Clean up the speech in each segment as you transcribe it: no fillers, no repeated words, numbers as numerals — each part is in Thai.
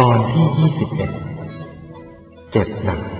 ตอนที่21เจ็บหนัก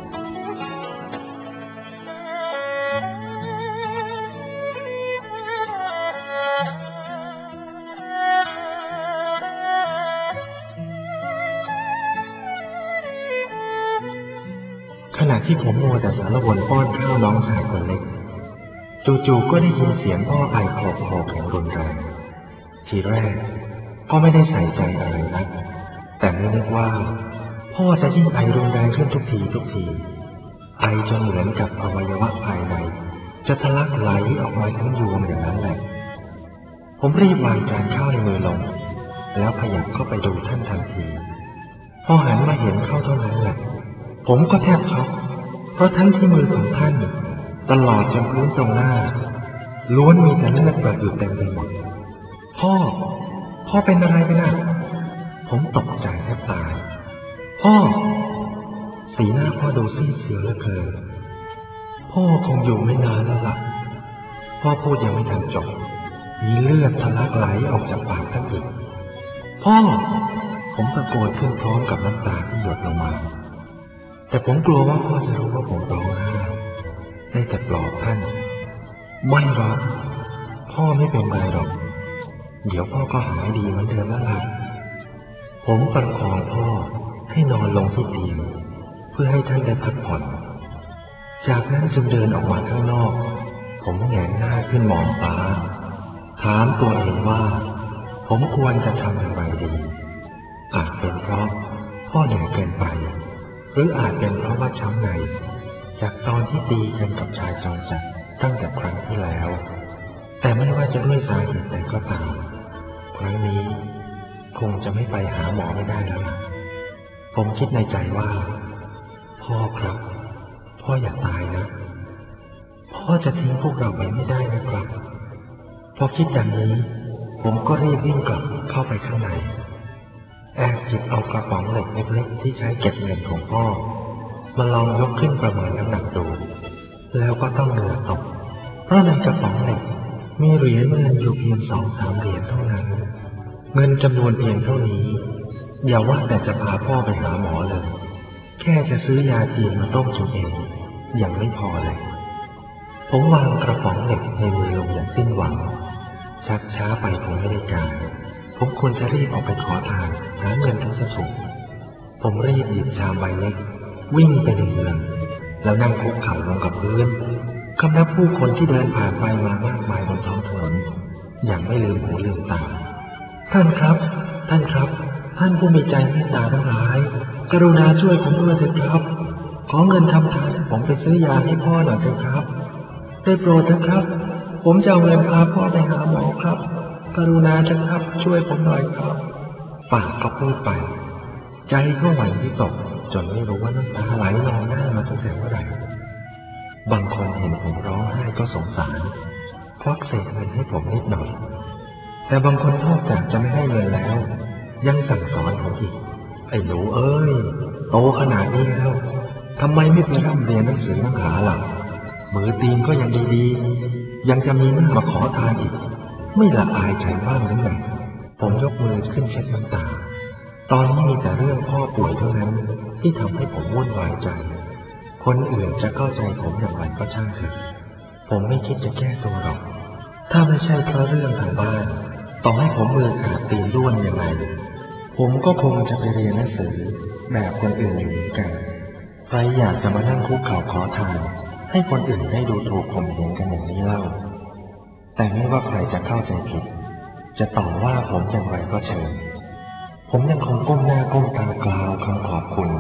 ขณะที่ผมมัวแต่สารวนป้อนข้าวน้องชายคนเล็กจู่ๆก็ได้ยินเสียงพ่อไอโคลกๆอย่างรุนแรงทีแรกก็ไม่ได้ใส่ใจอะไรนักแต่ไม่นึกว่าพ่อจะยิ่งไอรุนแรงขึ้นทุกทีไอจนเหมือนกับอวัยวะภายในจะทะลักไหลออกมาทั้งยวงอย่างนั้นแหละผมรีบวางจานข้าวในมือลงแล้วขยับเข้าไปดูท่านทันทีพอหันมาเห็นเข้าเท่านั้นแหละผมก็แทบช็อกเพราะทั้งที่มือของท่านตลอดจนพื้นตรงหน้าล้วนมีแต่เลือดเปื้อนอยู่เต็มไปหมดพ่อเป็นอะไรไปน่ะผมตกใจแทบตายพ่อสีหน้าพ่อดูซีดเซียวเหลือเกินพ่อคงอยู่ไม่นานแล้วล่ะพ่อพูดยังไม่ทันจบมีเลือดทะลักไหลออกจากปากท่านอีกพ่อผมตะโกนขึ้นพร้อมกับน้ำตาที่หยดลงมาแต่ผมกลัวว่าพ่อจะรู้ว่าผมร้องไห้ได้แต่ปลอบท่านไม่หรอกพ่อไม่เป็นไรหรอกเดี๋ยวพ่อก็หายดีเหมือนเดิมแล้วล่ะผมประคองพ่อให้นอนลงที่เตียงเพื่อให้ท่านได้พักผ่อนจากนั้นจึงเดินออกมาข้างนอกผมแหงนหน้าขึ้นมองฟ้าถามตัวเองว่าผมควรจะทำอะไรดีอาจเป็นเพราะพ่อเหนื่อยเกินไปหรืออาจเป็นเพราะว่าช้ำในจากตอนที่ตีกันกับชายจรจัดตั้งแต่ครั้งที่แล้วแต่ไม่ว่าจะด้วยสาเหตุใดก็ตามครั้งนี้คงจะไม่ไปหาหมอไม่ได้แล้วล่ะผมคิดในใจว่าพ่อครับพ่ออย่าตายนะพ่อจะทิ้งพวกเราไปไม่ได้นะครับพอคิดดังนี้ผมก็รีบวิ่งกลับเข้าไปข้างในแอบหยิบเอากระป๋องเหล็กเล็กๆที่ใช้เก็บเงินของพ่อมาลองยกขึ้นประเมินน้ำหนักดูแล้วก็ต้องเหงื่อตกเพราะในกระป๋องเหล็กมีเหรียญเงินอยู่เพียง2-3 เหรียญเท่านั้นเงินจำนวนเพียงเท่านี้อย่าว่าแต่จะพาพ่อไปหาหมอเลยแค่จะซื้อยาจีนมาต้มกินเองยังไม่พอเลยผมวางกระป๋องเหล็กในมือลงอย่างสิ้นหวังชักช้าไปคงไม่ได้การผมควรจะรีบออกไปขอทานหาเงินทั้งสุดผมรีบหยิบชามใบเล็กวิ่งไปในเมืองแล้วนั่งคุกเข่าลงกับพื้นคำนับผู้คนที่เดินผ่านไปมามากมายบนท้องถนนอย่างไม่ลืมหูลืมตาท่านครับท่านผู้มีใจเมตตาทั้งหลายกรุณาช่วยผมด้วยเถิดครับขอเงินทำทานผมไปซื้อยาให้พ่อหน่อยเถิดครับได้โปรดเถิดครับผมจะเอาเงินพาพ่อไปหาหมอครับกรุณาเถิดครับช่วยผมหน่อยครับปากก็พูดไปใจก็หวั่นวิตกจนไม่รู้ว่าน้ำตาไหลนองหน้ามาตั้งแต่เมื่อไหร่บางคนเห็นผมร้องไห้ก็สงสารควักเศษเงินให้ผมนิดหน่อยแต่บางคนนอกจากจะไม่ให้เงินแล้วยังสั่งสอนผมอีกไอ้หนูเอ้ยโตขนาดนี้แล้วทำไมไม่ไปร่ำเรียนหนังสือนักหาล่ะมือตีนก็ยังดีๆยังจะมีหน้ามาขอทานอีกไม่ละอายใจบ้างหรือไงผมยกมือขึ้นเช็ดน้ำตาตอนนี้มีแต่เรื่องพ่อป่วยเท่านั้นที่ทำให้ผมวุ่นวายใจคนอื่นจะเข้าใจผมอย่างไรก็ช่างเถอะผมไม่คิดจะแก้ตัวหรอกถ้าไม่ใช่เพราะเรื่องทางบ้านต่อให้ผมมือขาดตีนด้วนยังไงผมก็คงจะไปเรียนหนังสือแบบคนอื่นอยู่เหมือนกันใครอยากจะมานั่งคุกเข่าขอทานให้คนอื่นได้ดูถูกข่มเหงกันอย่างนี้เล่าแต่ไม่ว่าใครจะเข้าใจผิดจะต่อว่าผมอย่างไรก็เชิญผมยังคงก้มหน้าก้มตากล่าวคำขอบคุณ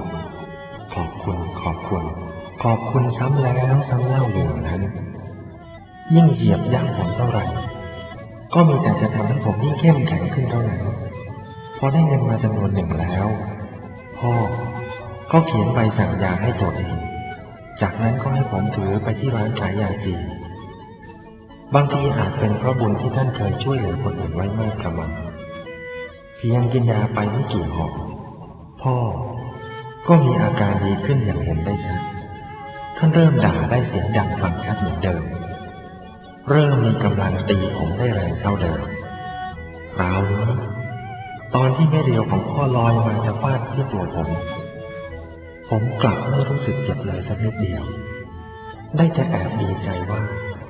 ซ้ำแล้วซ้ำเล่าอยู่นั้นยิ่งเหยียบย่ำผมเท่าไหร่ก็มีแต่จะทำให้ผมยิ่งเข้มแข็งขึ้นเท่านั้นพอได้เงินมาจำนวนหนึ่งแล้วพ่อก็เขียนใบสั่งยาให้ตัวเองจากนั้นก็ให้ผมถือไปที่ร้านขายยาจีนบางทีอาจเป็นเพราะบุญที่ท่านเคยช่วยเหลือคนอื่นไว้มากกระมังเพียงกินยาไปไม่กี่หอบพ่อก็มีอาการดีขึ้นอย่างเห็นได้ชัดท่านเริ่มด่าได้เสียงดังฟังชัดเหมือนเดิมเริ่มมีกำลังตีผมได้แรงเท่าเดิมคราวนี้ตอนที่แม่เดียวของพ่อลอยมาจะฟาดที่ตัวผมกลับไม่รู้สึกเจ็บเลยสักนิดเดียวได้จะแอบดีใจว่า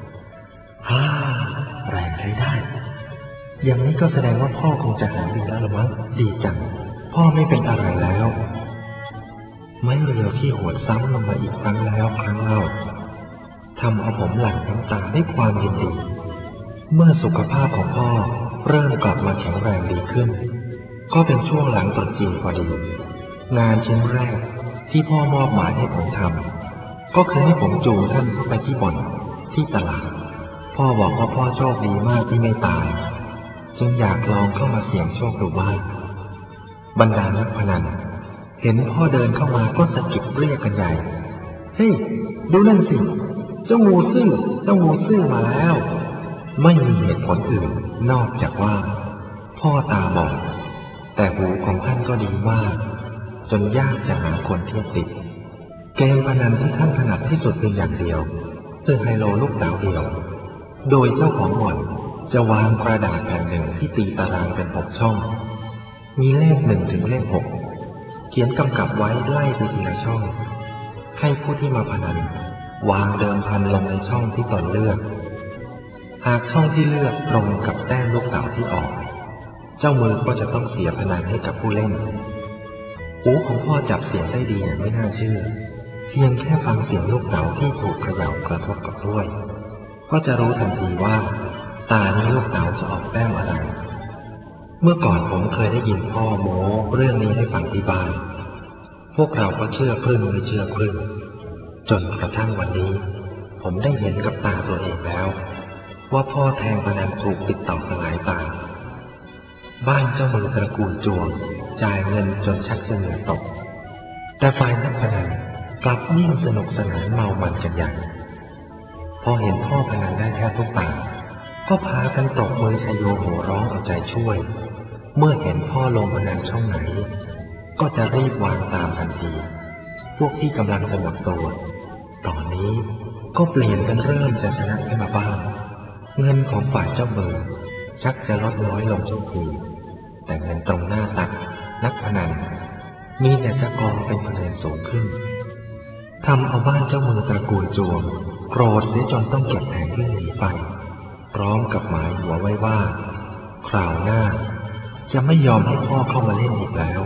แรงใช้ได้อย่างนี้ก็แสดงว่าพ่อคงจะหายดีแล้วละมั้งดีจังพ่อไม่เป็นอะไรแล้วไม้เรียวที่หวดซ้ำลงมาอีกครั้งแล้วครั้งเล่าทำเอาผมหลั่งน้ำตาด้วยความยินดีเมื่อสุขภาพของพ่อเริ่มกลับมาแข็งแรงดีขึ้นก็เป็นช่วงหลังตรุษจีนพอดีงานชิ้นแรกที่พ่อมอบหมายให้ผมทำก็คือให้ผมจูงท่านเข้าไปที่บ่อนที่ตลาดพ่อบอกว่าพ่อโชคดีมากที่ไม่ตายจึงอยากลองเข้ามาเสี่ยงโชคดูบ้างบรรดานักพนันเห็นพ่อเดินเข้ามาก็สะกิดเรียกกันใหญ่เฮ้ยดูนั่นสิเจ้างูซื่อมาแล้วไม่มีเหตุผลอื่นนอกจากว่าพ่อตาบอดแต่หูของท่านก็ดีมากจนยากจะหาคนเทียบติดเกมพนันที่ท่านถนัดที่สุดเป็นอย่างเดียวคือไฮโลลูกดาวเดียวโดยเจ้าของบ่อนจะวางกระดาษแผ่นหนึ่งที่ตีตารางเป็น6 ช่องมีเลข1 ถึงเลข 6เขียนกำกับไว้ไล่ไปทีละช่องให้ผู้ที่มาพนันวางเดิมพันลงในช่องที่ตนเลือกหากช่องที่เลือกตรงกับแต้มลูกเต๋าที่ออกเจ้ามือก็จะต้องเสียพนันให้กับผู้เล่นหูของพ่อจับเสียงได้ดีอย่างไม่น่าเชื่อเพียงแค่ฟังเสียงลูกเต๋าที่ถูกเขย่ากระทบกับถ้วยก็จะรู้ทันทีว่าตานี้ลูกเต๋าจะออกแต้มอะไรเมื่อก่อนผมเคยได้ยินพ่อโม้เรื่องนี้ให้ฟังที่บ้านพวกเราก็เชื่อครึ่งไม่เชื่อครึ่งจนกระทั่งวันนี้ผมได้เห็นกับตาตัวเองแล้วว่าพ่อแทงพนันถูกติดต่อกันหลายตาบ้านเจ้ามือตระกูลจวงจ่ายเงินจนชักจะเหงื่อตกแต่ฝ่ายนักพนันกลับยิ่งสนุกสนานเมามันกันใหญ่พอเห็นพ่อพนันได้แค่ทุกตาก็พากันตบมือชโยโห่ร้องเอาใจช่วยเมื่อเห็นพ่อลงพนันช่องไหนก็จะรีบวางตามทันทีพวกที่กำลังจะหมดตัวตอนนี้ก็เปลี่ยนกันเริ่มจะชนะขึ้นมาบ้างเงินของฝ่ายเจ้ามือชักจะลดน้อยลงทุกทีแต่เงินตรงหน้าตักนักพนันมีแต่จะกองเป็นคะแนนสูงขึ้นทำเอาบ้านเจ้ามือตระกูลจวงโกรธเสียจนต้องเก็บแผงวิ่งหนีไปพร้อมกับหมายหัวไว้ว่าคราวหน้าจะไม่ยอมให้พ่อเข้ามาเล่นอีกแล้ว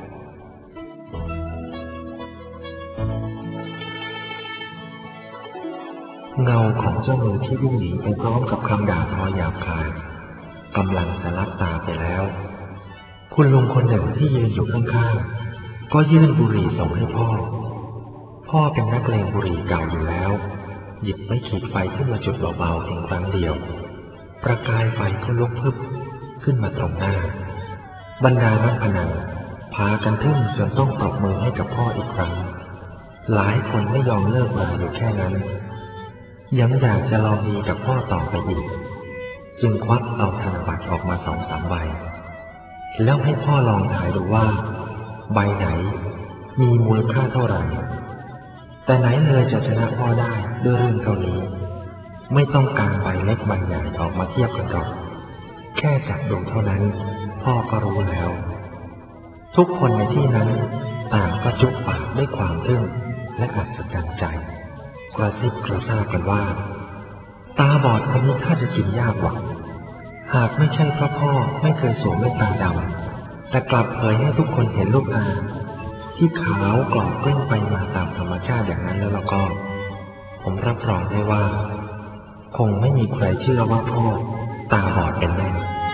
เงาของเจ้ามือที่วิ่งหนีไปพร้อมกับคำด่าทอหยาบคายกำลังจะลับตาไปแล้วคุณลุงคนหนึ่งที่ยืนอยู่ข้างๆก็ยื่นบุหรี่ส่งให้พ่อเป็นนักเลงบุหรี่เก่าอยู่แล้วหยิบไม้ขีดไฟขึ้นมาจุดเบาๆเพียงครั้งเดียวประกายไฟก็ลุกพรึบขึ้นมาตรงหน้าบรรดานักพนันพากันทึ่งจนต้องปรบมือให้กับพ่ออีกครั้งหลายคนไม่ยอมเลิกมาอยู่แค่นั้นยังอยากจะลองดีกับพ่อต่อไปอีกจึงควักเอาธนบัตรออกมา2-3 ใบแล้วให้พ่อลองทายดูว่าใบไหนมีมูลค่าเท่าไหร่แต่ไหนเลยจะชนะพ่อได้ด้วยเรื่องเท่านี้ไม่ต้องการใบเล็กใบใหญ่ออกมาเทียบกันหรอกแค่จับดูเท่านั้นพ่อก็รู้แล้วทุกคนในที่นั้นต่างก็จุกปากด้วยความทึ่งและอัศจรรย์ใจกระซิบกระซาบกันว่าตาบอดคนนี้ถ้าจะกินยากกว่าหากไม่ใช่เพราะพ่อไม่เคยสวมแว่นตาดำแต่กลับเผยให้ทุกคนเห็นลูกตาที่ขาวกรอบเปล่งไปมาตามธรรมชาติอย่างนั้นแล้วก็ผมรับรองได้ว่าคงไม่มีใครเชื่อว่าพ่อตาบอดเป็นแน่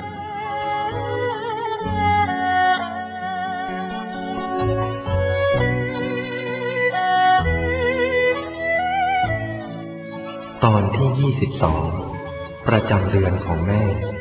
ตอนที่22ประจำเดือนของแม่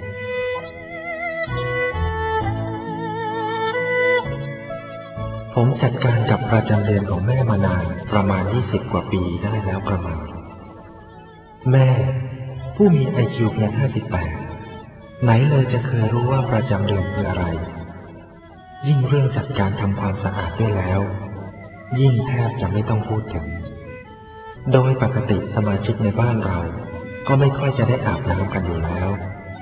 ผมจัดการกับประจำเดือนของแม่มานานประมาณ20 กว่าปีได้แล้วประมาณแม่ผู้มี IQ เพียง58ไหนเลยจะเคยรู้ว่าประจำเดือนคืออะไรยิ่งเรื่องจัดการทำความสะอาดด้วยแล้วยิ่งแทบจะไม่ต้องพูดถึงโดยปกติสมาชิกในบ้านเราก็ไม่ค่อยจะได้อาบน้ำกันอยู่แล้ว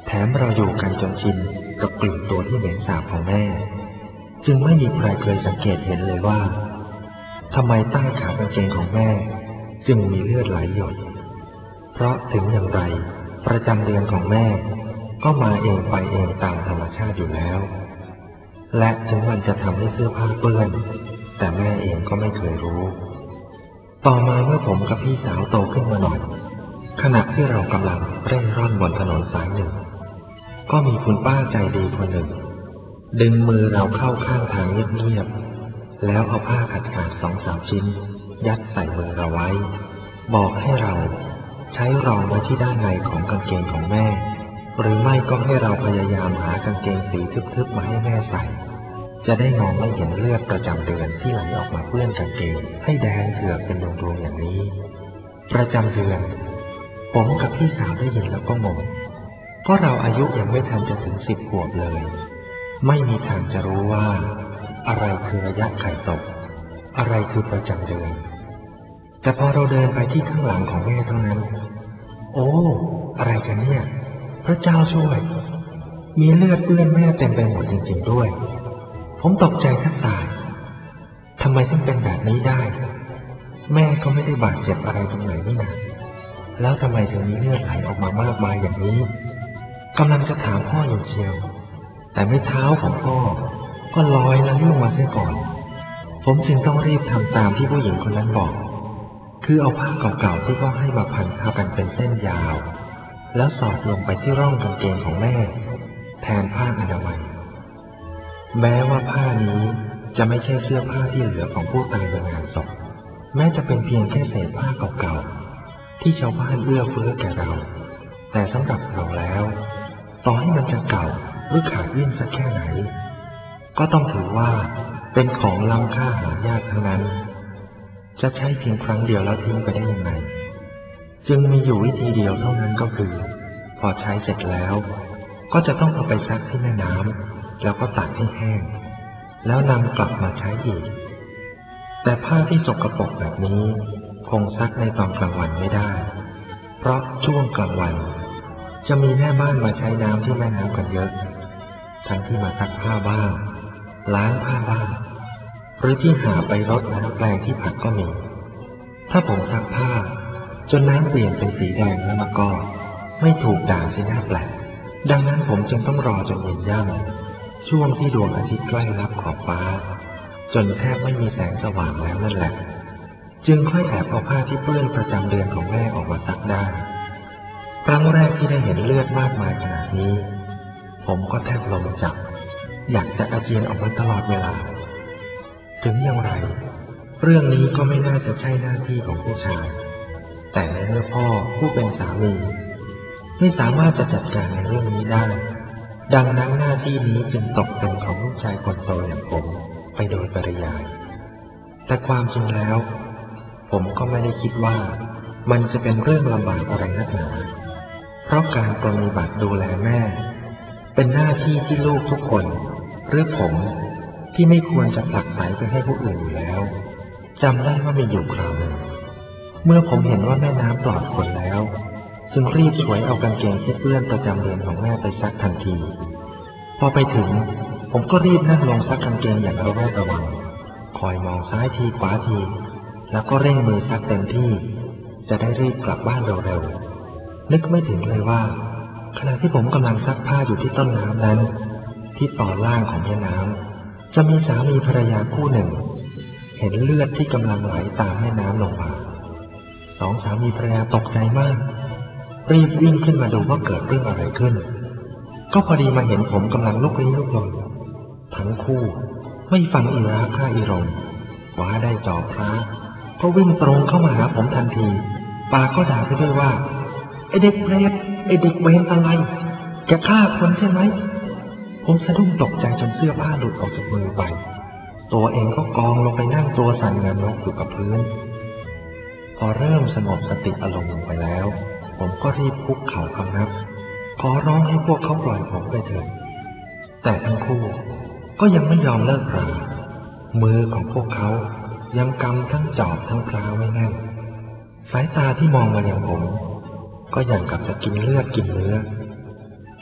แถมเราอยู่กันจนชินกับกลิ่นตัวที่เหม็นสาบของแม่จึงไม่มีใครเคยสังเกตเห็นเลยว่าทำไมใต้ขากางเกงของแม่จึงมีเลือดไหลหยดเพราะถึงอย่างไรประจำเดือนของแม่ก็มาเองไปเองตามธรรมชาติอยู่แล้วและถึงมันจะทำให้เสื้อผ้าเปื้อนแต่แม่เองก็ไม่เคยรู้ต่อมาเมื่อผมกับพี่สาวโตขึ้นมาหน่อยขณะที่เรากำลังเร่งร่อนบนถนนสายหนึ่งก็มีคุณป้าใจดีคนหนึ่งดึงมือเราเข้าข้างทางเงียบๆแล้วเอาผ้าขาด2-3 ชิ้นยัดใส่มือเราไว้บอกให้เราใช้รองไว้ที่ด้านในของกางเกงของแม่หรือไม่ก็ให้เราพยายามหากางเกงสีทึบๆมาให้แม่ใส่จะได้มองไม่เห็นเลือดประจำเดือนที่ไหลออกมาเปื้อนกางเกงให้แดงเถือกเป็นดวงๆอย่างนี้ประจำเดือนผมกับพี่สาวได้ยินแล้วก็งงเพราะเราอายุยังไม่ทันจะถึง10 ขวบเลยไม่มีทางจะรู้ว่าอะไรคือระยะไข่ตกอะไรคือประจำเดือนแต่พอเราเดินไปที่ข้างหลังของแม่เท่านั้นโอ้อะไรกันเนี่ยพระเจ้าช่วยมีเลือดเปื้อนแม่เต็มไปหมดจริงๆด้วยผมตกใจแทบตายทำไมถึงเป็นแบบนี้ได้แม่ก็ไม่ได้บาดเจ็บอะไรตรงไหนนี่นะแล้วทำไมถึงมีเลือดไหลออกมามากมายอย่างนี้กำลังจะถามพ่ออยู่เชียวแต่ไม่เท้าของพ่อก็ลอยละลิ้วมาเสียก่อนผมจึงต้องรีบทำตามที่ผู้หญิงคนนั้นบอกคือเอาผ้าเก่าๆที่พ่อให้มาพันทับกันเป็นเส้นยาวแล้วสอดลงไปที่ร่องกางเกงของแม่แทนผ้าอนามัยแม้ว่าผ้านี้จะไม่ใช่เสื้อผ้าที่เหลือของผู้ตายในงานศพแม้จะเป็นเพียงแค่เศษผ้าเก่าๆที่ชาวบ้านเอื้อเฟื้อแก่เราแต่สำหรับเราแล้วต่อให้มันจะเก่าหรือขาดวิ่นสักแค่ไหนก็ต้องถือว่าเป็นของล้ำค่าหายากทั้งนั้นจะใช้เพียงครั้งเดียวแล้วทิ้งไปได้ยังไงจึงมีอยู่วิธีเดียวเท่านั้นก็คือพอใช้เสร็จแล้วก็จะต้องเอาไปซักที่แม่น้ำแล้วก็ตากให้แห้งแล้วนำกลับมาใช้อีกแต่ผ้าที่สกปรกแบบนี้คงซักในตอนกลางวันไม่ได้เพราะช่วงกลางวันจะมีแม่บ้านมาใช้น้ำที่แม่น้ำกันเยอะทั้งที่มาซักผ้าบ้างล้างผ้าบ้างหรือที่หาไปรดน้ำแปลงที่ผักก็มีถ้าผมซักผ้าจนน้ำเปลี่ยนเป็นสีแดงแล้วก็ไม่ถูกด่างสิน่าแปลกดังนั้นผมจึงต้องรอจนเย็นย่ำช่วงที่ดวงอาทิตย์ใกล้รับขอบฟ้าจนแทบไม่มีแสงสว่างแล้วนั่นแหละจึงค่อยแอบเอาผ้าที่เปื้อนประจำเดือนของแม่ออกมาซักได้ครั้งแรกที่ได้เห็นเลือดมากมายขนาดนี้ผมก็แทบลมจับอยากจะอาเจียนออกมาตลอดเวลาถึงอย่างไรเรื่องนี้ก็ไม่น่าจะใช่หน้าที่ของผู้ชายแต่ในเมื่อพ่อผู้เป็นสามีไม่สามารถจะจัดการในเรื่องนี้ได้ดังนั้นหน้าที่นี้จึงตกเป็นของลูกชายคนโตอย่างผมไปโดยปริยายแต่ความจริงแล้วผมก็ไม่ได้คิดว่ามันจะเป็นเรื่องลำบากอะไรนักหนาเพราะการปรนนิบัติดูแลแม่เป็นหน้าที่ที่ลูกทุกคนหรือผมที่ไม่ควรจะผลักไสไปให้ผู้อื่นอยู่แล้วจำได้ว่ามีอยู่คราวหนึ่งเมื่อผมเห็นว่าแม่น้ำปลอดฝนแล้วจึงรีบฉวยเอากางเกงที่เปื้อนประจำเดือนของแม่ไปซักทันทีพอไปถึงผมก็รีบนั่งลงซักกางเกงอย่างระแวดระวังคอยมองซ้ายทีขวาทีแล้วก็เร่งมือซักเต็มที่จะได้รีบกลับบ้านเร็วๆนึกไม่ถึงเลยว่าขณะที่ผมกำลังซักผ้าอยู่ที่ต้นน้ำนั้นที่ตอนล่างของแม่น้ำจะมีสามีภรรยาคู่หนึ่งเห็นเลือดที่กำลังไหลตามแม่น้ำลงมาสองสามีภรรยาตกใจมากรีบวิ่งขึ้นมาดูว่าเกิดเรื่องอะไรขึ้นก็พอดีมาเห็นผมกำลังลุกลี้ลุกลนทั้งคู่ไม่ฟังอีราค่าอีรมคว้าได้จอบพระก็วิ่งตรงเข้ามาหาผมทันทีปากก็ด่าไปด้วยว่าไอเด็กเปรตไอเด็กเวรอะไรจะฆ่าคนใช่ไหมผมสะดุ้งตกใจจนเสื้อผ้าหลุดออกจากมือไปตัวเองก็กองลงไปนั่งตัวสั่นเงินนกอยู่กับพื้นพอเริ่มสงบสติอารมณ์ลงไปแล้วผมก็รีบคุกเข่าคำนับขอร้องให้พวกเขาปล่อยผมไปเถิดแต่ทั้งคู่ก็ยังไม่ยอมเลิกรามือของพวกเขายังกำทั้งจอบทั้งพลาไว้แน่นสายตาที่มองมาอย่างผมก็อย่างกับจะกินเลือดกินเนื้อไอ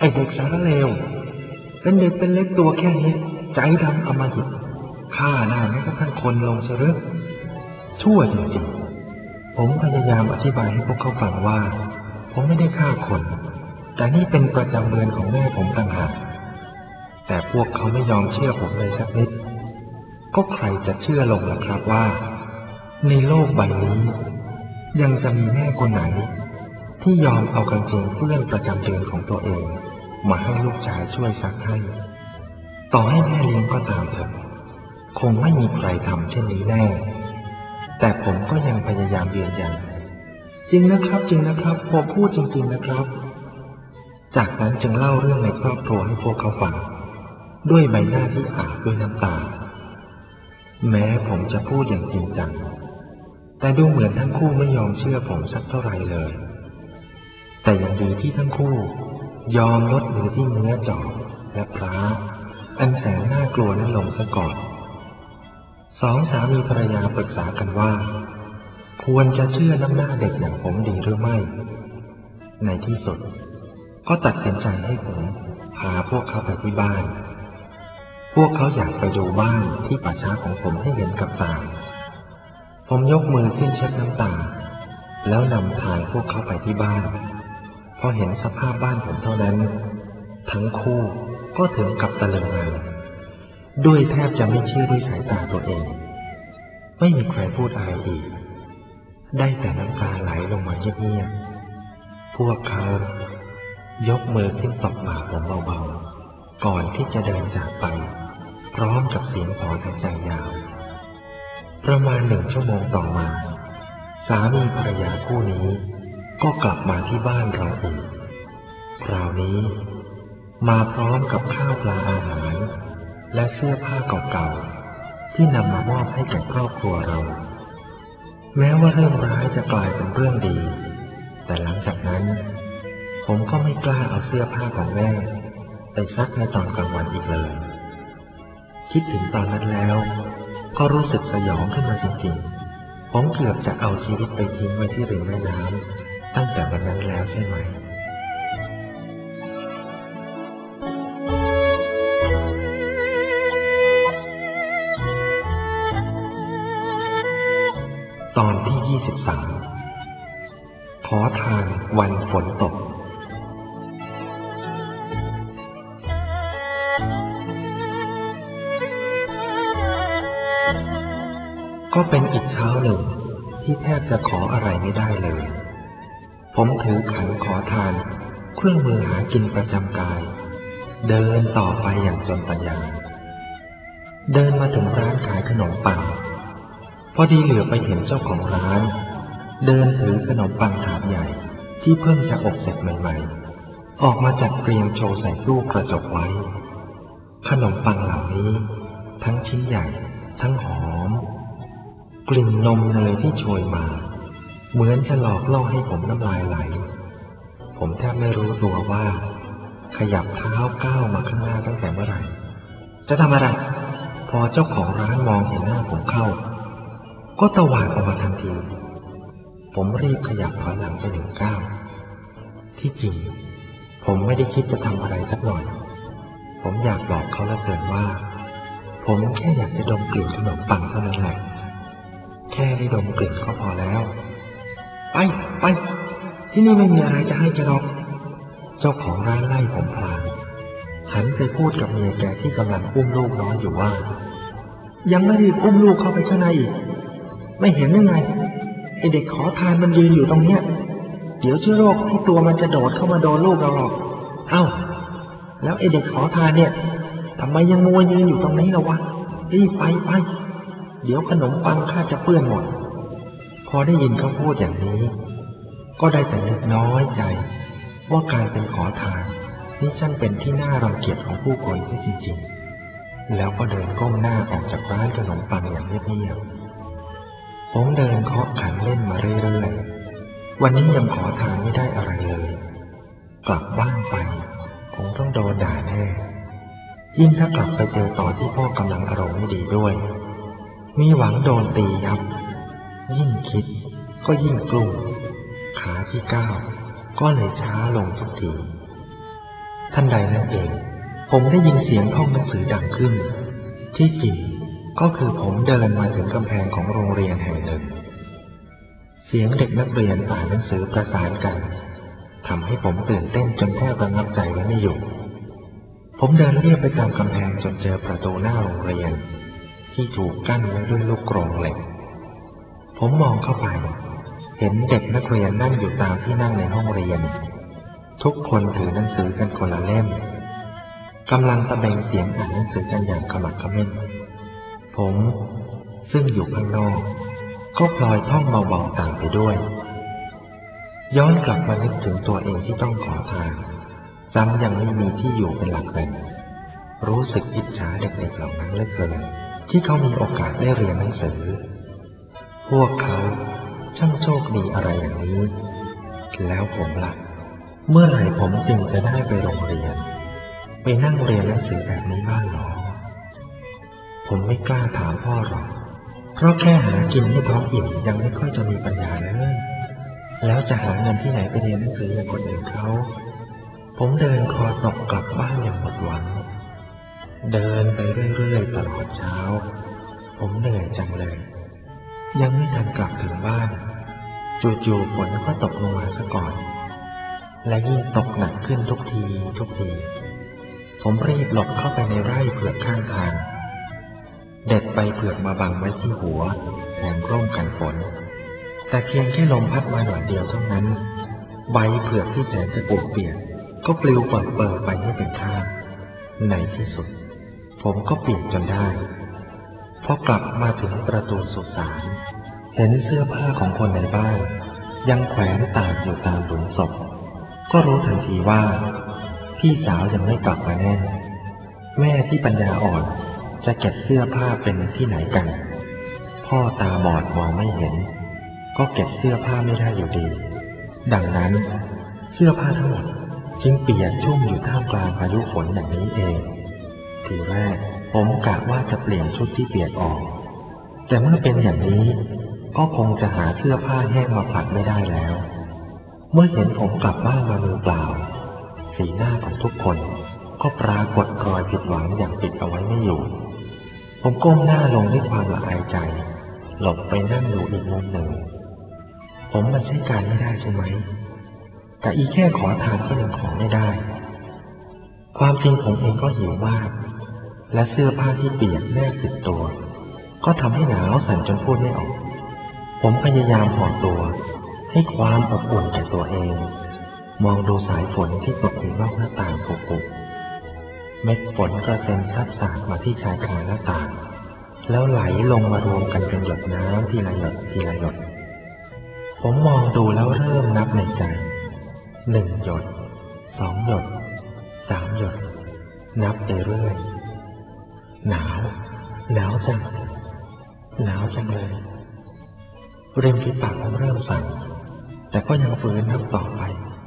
อ้เด็กสารเลวเป็นเด็กเป็นเล็กตัวแค่นี้ใจดำอำมหิตฆ่าหน้าแม้กระทั่งคนลงเสรึชั่วจริงๆผมพยายามอธิบายให้พวกเขาฟังว่าผมไม่ได้ฆ่าคนแต่นี่เป็นประจำเดือนของแม่ผมต่างหากแต่พวกเขาไม่ยอมเชื่อผมเลยสักนิดก็ใครจะเชื่อลงล่ะครับว่าในโลกใบนี้ยังจะมีแม่คนไหนที่ยอมเอากางเกงเปื้อนประจำเดือนของตัวเองมาให้ลูกชายช่วยซักให้ต่อให้แม่เลี้ยงก็ตามเถอะคงไม่มีใครทำเช่นนี้แน่แต่ผมก็ยังพยายามยืนยันจริงนะครับจริงนะครับผมพูดจริงๆนะครับจากนั้นจึงเล่าเรื่องในครอบครัวให้พวกเขาฟังด้วยใบหน้าที่อาบด้วยน้ำตาแม้ผมจะพูดอย่างจริงจังแต่ดูเหมือนทั้งคู่ไม่ยอมเชื่อผมสักเท่าไหร่เลยแต่ยังดีที่ทั้งคู่ยอมลดมือที่เนื้อจอบและพระอันแสนน่ากลัวนั้นลงซะก่อนสองสามีภรรยาปรึกษากันว่าควรจะเชื่อน้ำหน้าเด็กอย่างผมดีหรือไม่ในที่สุดก็ตัดสินใจให้ผมพาพวกเขาไปที่บ้านพวกเขาอยากไปดูบ้านที่ป่าช้าของผมให้เห็นกับตาผมยกมือขึ้นเช็ดน้ำตาแล้วนำทางพวกเขาไปที่บ้านพอเห็นสภาพบ้านผมเท่านั้นทั้งคู่ก็ถึงกับตะลึงเลยด้วยแทบจะไม่เชื่อด้วยสายตาตัวเองไม่มีใครพูดอะไรอีกได้แต่น้ำตาไหลลงมาเงียบๆพวกเขายกมือขึ้นตบบ่าผมเบาๆก่อนที่จะเดินจากไปพร้อมกับเสียงถอนหายใจยาวประมาณ1 ชั่วโมงต่อมาสามีภรรยาคู่นี้ก็กลับมาที่บ้านเราอีกคราวนี้มาพร้อมกับข้าวปลาอาหารและเสื้อผ้าเก่าๆที่นำมามอบให้แก่ครอบครัวเราแม้ว่าเรื่องร้ายจะกลายเป็นเรื่องดีแต่หลังจากนั้นผมก็ไม่กล้าเอาเสื้อผ้าของแม่ไปซักในตอนกลางวันอีกเลยคิดถึงตอนนั้นแล้วก็รู้สึกสยองขึ้นมาจริงๆผมเกือบจะเอาชีวิตไปทิ้งไว้ที่ริมแม่น้ำตั้งแต่วันนั้นแล้วใช่ไหมตอนที่23ขอทานวันฝนตกก็เป็นอีกเช้าหนึ่งที่แทบจะขออะไรไม่ได้เลยผมถือขันขอทานเครื่องมือหากินประจำกายเดินต่อไปอย่างจนปัญญาเดินมาถึงร้านขายขนมปังพอดีเหลือไปเห็นเจ้าของร้านเดินถือขนมปังถาดใหญ่ที่เพิ่งจะอบเสร็จใหม่ๆออกมาจัดเรียงโชว์ใส่ตู้กระจกไว้ขนมปังเหล่านี้ทั้งชิ้นใหญ่ทั้งหอมกลิ่นนมเนยที่โชยมาเหมือนจะหลอกล่อให้ผมน้ำลายไหลผมแทบไม่รู้ตัวว่าขยับเท้าก้าวมาข้างหน้าตั้งแต่เมื่อไหร่จะทำอะไรพอเจ้าของร้านมองเห็นหน้าผมเข้าก็ตวาดออกมาทันทีผมรีบขยับถอยหลังไป1 ก้าวที่จริงผมไม่ได้คิดจะทำอะไรสักหน่อยผมอยากบอกเขาเหลือเกินว่าผมแค่อยากจะดมกลิ่นขนมปังเท่านั้นแหละแค่ได้ดมกลิ่นก็พอแล้วไปที่นี่ไม่มีอะไรจะให้แกหรอกเจ้าของร้านไล่ผมพลางหันไปพูดกับเมียแกที่กำลังอุ้มลูกน้อยอยู่ว่ายังไม่รีบอุ้มลูกเข้าไปข้างในอีกไม่เห็นยังไงไอเด็กขอทานมันยืนอยู่ตรงเนี้ยเดี๋ยวเชื้อโรคที่ตัวมันจะโดดเข้ามาโดนลูกเราหรอกเอ้าแล้วไอเด็กขอทานเนี่ยทำไมยังมัวยืนอยู่ตรงนี้ล่ะวะรีบไปเดี๋ยวขนมปังข้าจะเปื้อนหมดพอได้ยินเขาพูดอย่างนี้ก็ได้แต่นึกน้อยใจว่าการเป็นขอทานนี่ช่างเป็นที่น่ารังเกียจของผู้คนเสียจริงๆแล้วก็เดินก้มหน้าออกจากร้านขนมปังอย่างเงียบๆผมเดินเคาะขันเล่นมาเรื่อยๆวันนี้ยังขอทานไม่ได้อะไรเลยกลับบ้านไปคงต้องโดนด่าแน่ยิ่งถ้ากลับไปเจอตอนที่พ่อกำลังอารมณ์ไม่ดีด้วยมีหวังโดนตียับยิ่งคิดก็ยิ่งกลุ้มขาที่ก้าวก็เลยช้าลงทุกทีท่านใดนั่นเองผมได้ยินเสียงท่องหนังสือดังขึ้นที่จริงก็คือผมเดินมาถึงกำแพงของโรงเรียนแห่งหนึ่งเสียงเด็กนักเรียนอ่านหนังสือประสานกันทำให้ผมตื่นเต้นจนแทบระงับใจไว้ไม่อยู่ผมเดินเลียบไปตามกำแพงจนเจอประตูหน้าโรงเรียนที่ถูกกั้นไว้ด้วยลูกกรงเหล็กผมมองเข้าไปเห็นเด็กนักเรียนนั่งอยู่ตามที่นั่งในห้องเรียนทุกคนถือหนังสือกันคนละเล่มกำลังตะเบงเสียงอ่านหนังสือกันอย่างขมักเขม้นผมซึ่งอยู่ข้างนอกก็พลอยท่องเบาๆตามไปด้วยย้อนกลับมานึกถึงตัวเองที่ต้องขอทานซ้ำยังไม่มีที่อยู่เป็นหลักแหล่งรู้สึกอิจฉาเด็กๆเหล่านั้นเหลือเกินที่เขามีโอกาสได้เรียนหนังสือพวกเขาช่างโชคดีอะไรอย่างนี้แล้วผมล่ะเมื่อไหร่ผมจึงจะได้ไปโรงเรียนไปนั่งเรียนหนังสือแบบนี้บ้างหรอผมไม่กล้าถามพ่อหรอกเพราะแค่หากินให้ท้องอิ่มยังไม่ค่อยจะมีปัญญาเลยแล้วจะหาเงินที่ไหนไปเรียนหนังสืออย่างคนอื่นเขาผมเดินคอตกกลับบ้านอย่างหมดหวังเดินไปเรื่อยๆตลอดเช้าผมเหนื่อยจังเลยยังไม่ทันกลับถึงบ้านจู่ๆฝนก็ตกลงมาซะก่อนและยิ่งตกหนักขึ้นทุกทีผมรีบหลบเข้าไปในไร่เผือกข้างทางเด็ดใบเผือกมาบังไว้ที่หัวแทนร่มกันฝนแต่เพียงแค่ลมพัดมาหน่อยเดียวเท่านั้นใบเผือกที่แสนจะปูดเปียกก็ปลิวเปิดไปให้เป็นข้างในที่สุดผมก็เปียกจนได้พอกลับมาถึงประตูสุสานเห็นเสื้อผ้าของคนในบ้านยังแขวนตากอยู่ตามหลุมศพก็รู้ทันทีว่าพี่สาวยังไม่กลับมาแน่แม่ที่ปัญญาอ่อนจะเก็บเสื้อผ้าเป็นที่ไหนกันพ่อตาบอดมองไม่เห็นก็เก็บเสื้อผ้าไม่ได้อยู่ดีดังนั้นเสื้อผ้าทั้งหมดจึงเปียกชุ่มอยู่ท่ามกลางพายุฝนอย่างนี้เองทีแรกผมกะว่าจะเปลี่ยนชุดที่เปียกออกแต่เมื่อเป็นอย่างนี้ก็คงจะหาเสื้อผ้าแห้งมาผลัดไม่ได้แล้วเมื่อเห็นผมกลับบ้านมามือเปล่าสีหน้าของทุกคนก็ปรากฏรอยผิดหวังอย่างปิดเอาไว้ไม่อยู่ผมก้มหน้าลงด้วยความละอายใจหลบไปนั่งอยู่อีกมุมหนึ่งผมมันใช้การไม่ได้ใช่ไหมแต่อีแค่ขอทานที่หนึ่งของไม่ได้ความจริงผมเองก็หิวมากและเสื้อผ้าที่เปียกแนบติดตัวก็ทำให้หนาวสั่นจนพูดไม่ออกผมพยายามห่อตัวให้ความอบอุ่นแก่ตัวเองมองดูสายฝนที่ตกอยู่นอกหน้าต่างปุบๆเม็ดฝนกระเซ็นซัดสาดมาที่ชายคาหน้าต่างแล้วไหลลงมารวมกันเป็นหยดน้ำทีละหยดทีละหยดผมมองดูแล้วเริ่มนับในใจ1 หยด2 หยด3 หยดนับไปเรื่อยหนาวจังเลยริมฝีปากผมเริ่มสั่นแต่ก็ยังฝืนนับต่อไป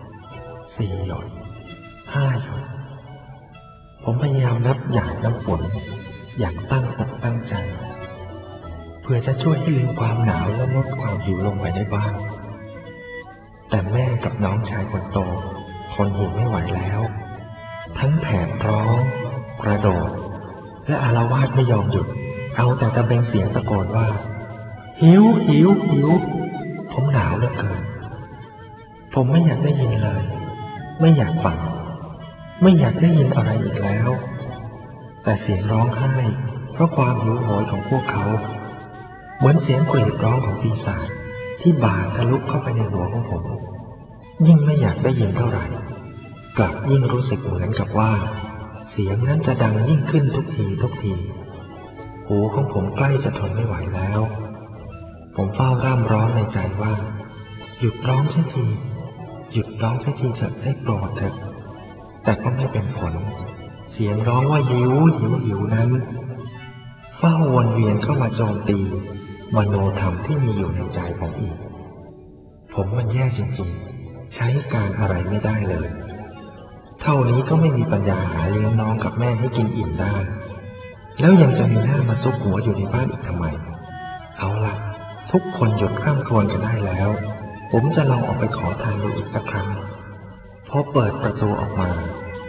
4 หยด5 หยดผมพยายามนับหยาดน้ำฝนอย่างตั้งอกตั้งใจเพื่อจะช่วยให้ลืมความหนาวและลดความหิวลงไปได้บ้างแต่แม่กับน้องชายคนโตทนหิวไม่ไหวแล้วทั้งแผดร้องกระโดดและอาละวาดไม่ยอมหยุดเอาแต่ตะเบงเสียงตะโกนว่าหิวผมหนาวเหลือเกินผมไม่อยากได้ยินเลยไม่อยากฟังไม่อยากได้ยินอะไรอีกแล้วแต่เสียงร้องไห้เพราะความหิวโหยของพวกเขาเหมือนเสียงกรีดร้องของปีศาจที่บาดทะลุเข้าไปในหัวของผมยิ่งไม่อยากได้ยินเท่าไหร่กลับยิ่งรู้สึกเหมือนกับว่าเสียงนั้นจะดังยิ่งขึ้นทุกทีหูของผมใกล้จะทนไม่ไหวแล้วผมเฝ้าร่ำร้องในใจว่าหยุดร้องสักทีเถอะได้โปรดเถอะแต่ก็ไม่เป็นผลเสียงร้องว่าหิวนั้นเฝ้าวนเวียนเข้ามาโจมตีมโนธรรมที่มีอยู่ในใจผมอีกผมมันแย่จริงๆใช้การอะไรไม่ได้เลยเท่านี้ก็ไม่มีปัญญาหาเลี้ยงน้องกับแม่ให้กินอิ่มได้แล้วยังจะมีหน้ามาซุกหัวอยู่ในบ้านอีกทำไมเอาล่ะทุกคนหยุดคร่ำครวญกันได้แล้วผมจะลองออกไปขอทานดูอีกสักครั้งพอเปิดประตูออกมา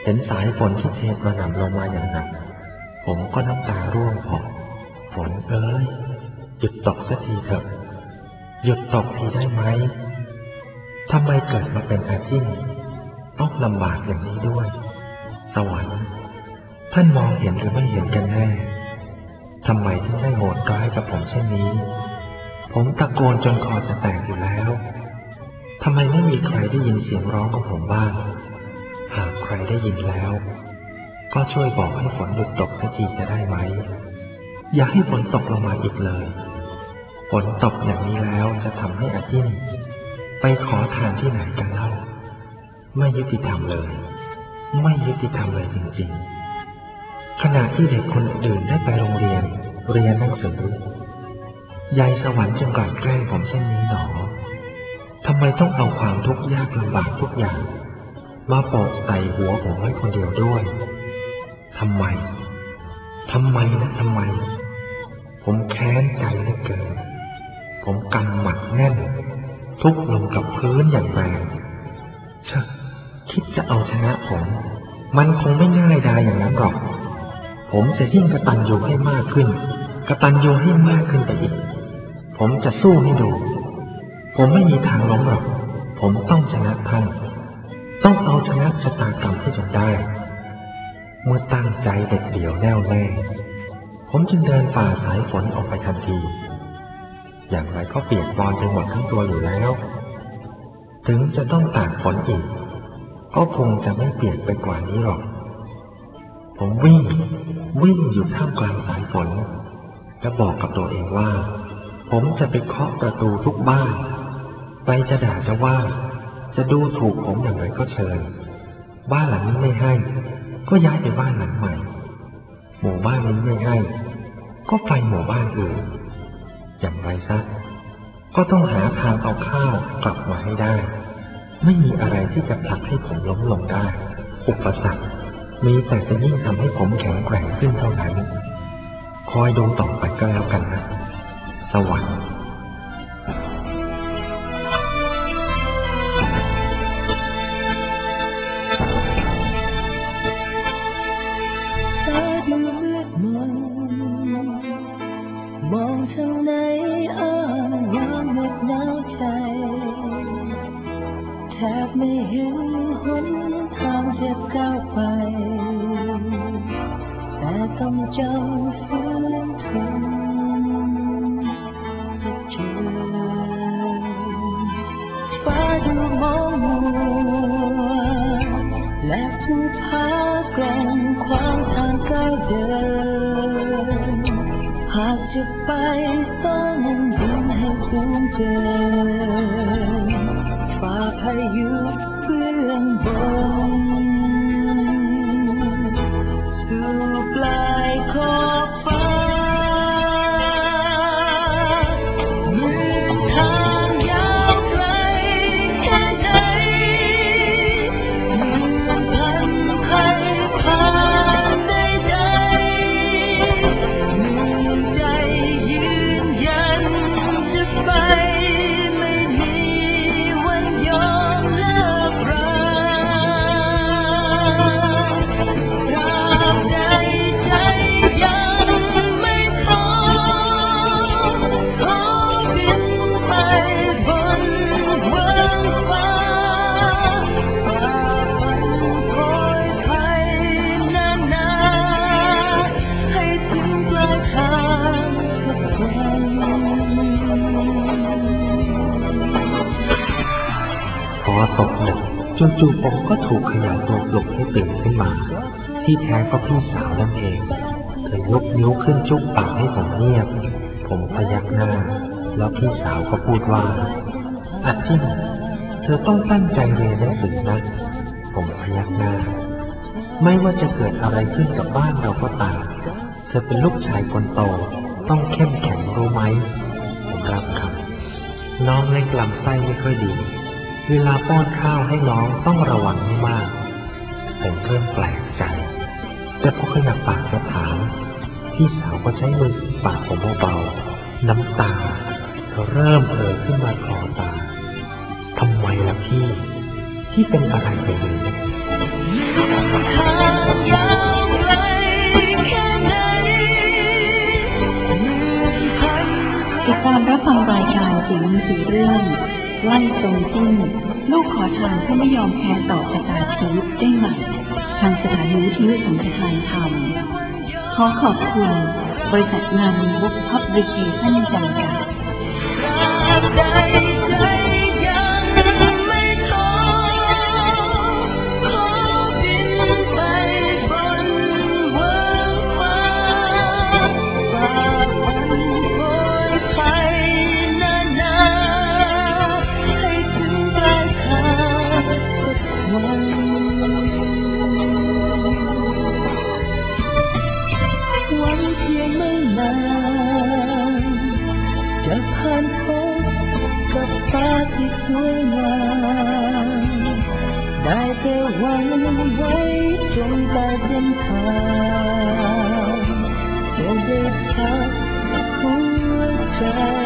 เห็นสายฝนที่เทกระหน่ำลงมาอย่างหนักผมก็น้ำตาร่วงออกฝนเอ้ยหยุดตกสักทีเถอะหยุดตกทีได้ไหมทำไมเกิดมาเป็นอาชีพต้องลำบากอย่างนี้ด้วยสวรรค์ท่านมองเห็นหรือไม่เห็นกันแน่ทำไมถึงได้โหดร้ายกับผมเช่นนี้ผมตะโกนจนคอจะแตกอยู่แล้วทำไมไม่มีใครได้ยินเสียงร้องของผมบ้างหากใครได้ยินแล้วก็ช่วยบอกให้ฝนหยุดตกสักทีจะได้ไหมอย่าให้ฝนตกลงมาอีกเลยฝนตกอย่างนี้แล้วจะทำให้อาจิ้นไปขอทานที่ไหนกันเล่าไม่ยุติธรรมเลยไม่ยุติธรรมเลยจริงๆขณะที่เด็กคนอื่นได้ไปโรงเรียนหนังสือยายสวรรค์จึงกลั่นแกล้งผมเช่นนี้หนอทำไมต้องเอาความทุกข์ยากลำบากทุกอย่างมาโปะใส่หัวผมไว้คนเดียวด้วยทำไมนะทำไมผมแค้นใจเหลือเกินผมกำหมัดแน่นทุบลงกับพื้นอย่างแรงคิดจะเอาชนะผมมันคงไม่ง่ายดายอย่างนั้นหรอกผมจะยิ่งกตัญญูให้มากขึ้นไปอีกผมจะสู้ให้ดูผมไม่มีทางล้มหรอกผมต้องชนะท่านต้องเอาชนะชะตากรรมให้จนได้เมื่อตั้งใจเด็ดเดี่ยวแน่วแน่ผมจึงเดินฝ่าสายฝนออกไปทันทีอย่างไรก็เปียกปอนไปหมดทั้งตัวอยู่แล้วถึงจะต้องตากฝนอีกก็คงจะไม่เปียกไปกว่านี้หรอกผมวิ่งอยู่ท่ามกลางสายฝนและบอกกับตัวเองว่าผมจะไปเคาะประตูทุกบ้านไปจะด่าจะว่าจะดูถูกผมอย่างไรก็เชิญบ้านหลังนี้ไม่ให้ก็ย้ายไปบ้านหลังใหม่หมู่บ้านนี้ไม่ให้ก็ไปหมู่บ้านอื่นอย่างไรซะก็ต้องหาทางเอาข้าวกลับมาให้ได้ไม่มีอะไรที่จะผลักให้ผมล้มลงได้อุปสรรคมีแต่จะยิ่งทำให้ผมแข็งแกร่งขึ้นเท่านั้นคอยดูต่อไปก็แล้วกันนะสวรรค์มองทางไหนอ้างยามเหน็บหนาวใจแทบไม่เห็นหนทางจะก้าวไปแต่ต้องจำฝืนทนเจอฟ้าดูมองมัวและภูผากลางขวางทางก้าวเดินหากจะไปต้องบินให้สูงเกินฝ่าพายุเบื้องบนสู่ปลายขอบฟ้าเมื่อทางยาวไกลแค่ไหนเมื่อพันภัยผ่านใดๆใจยืนยันจะไปไม่มีวันยอมเลิกราตราบใดใจยังไม่ท้อขอบินไปบนเมืองฟ้าฝ่าฟันคอยภัยนานๆให้ถึงปลายทางสักวันพอตกดึกจู่ๆผมก็ถูกเขย่าตัวปลุกให้ตื่นขึ้นมาที่แท้ก็พี่สาวนั่นเองเธอยกนิ้วขึ้นจุ๊บปากให้ผมเงียบผมพยักหน้าแล้วพี่สาวก็พูดว่าอาจิ้นเธอต้องตั้งใจเรียนหนังสือนะผมพยักหน้าไม่ว่าจะเกิดอะไรขึ้นกับบ้านเราก็ตามเธอเป็นลูกชายคนโตต้องเข้มแข็งรู้ไหมผมรับคำน้องเล็กลำไส้ไม่ค่อยดีเวลาป้อนข้าวให้น้องต้องระวังให้มากผมเริ่มแปลกใจแต่พอขยับปากจะถามพี่สาวก็ใช้มือปากผมเบาๆน้ำตาเธอเริ่มขึ้นมาคลอตาทำไมล่ะพี่เป็นอะไรไปเลยฟังรายการเสียงหนังสือเรื่องไล่ตรงจิ้นลูกขอทานผู้ไม่ยอมแพ้ต่อชะตาชีวิตได้ใหม่ทางสถานีวิทยุสัญชาติธรรมขอขอบคุณบริษัทงานบุ๊กพับลิเคชั่นจำกัดจะผ่านพ้นกับฟ้าที่สวยงามได้แต่หวังไว้จนตายเป็นทางจะได้พักหัวใจ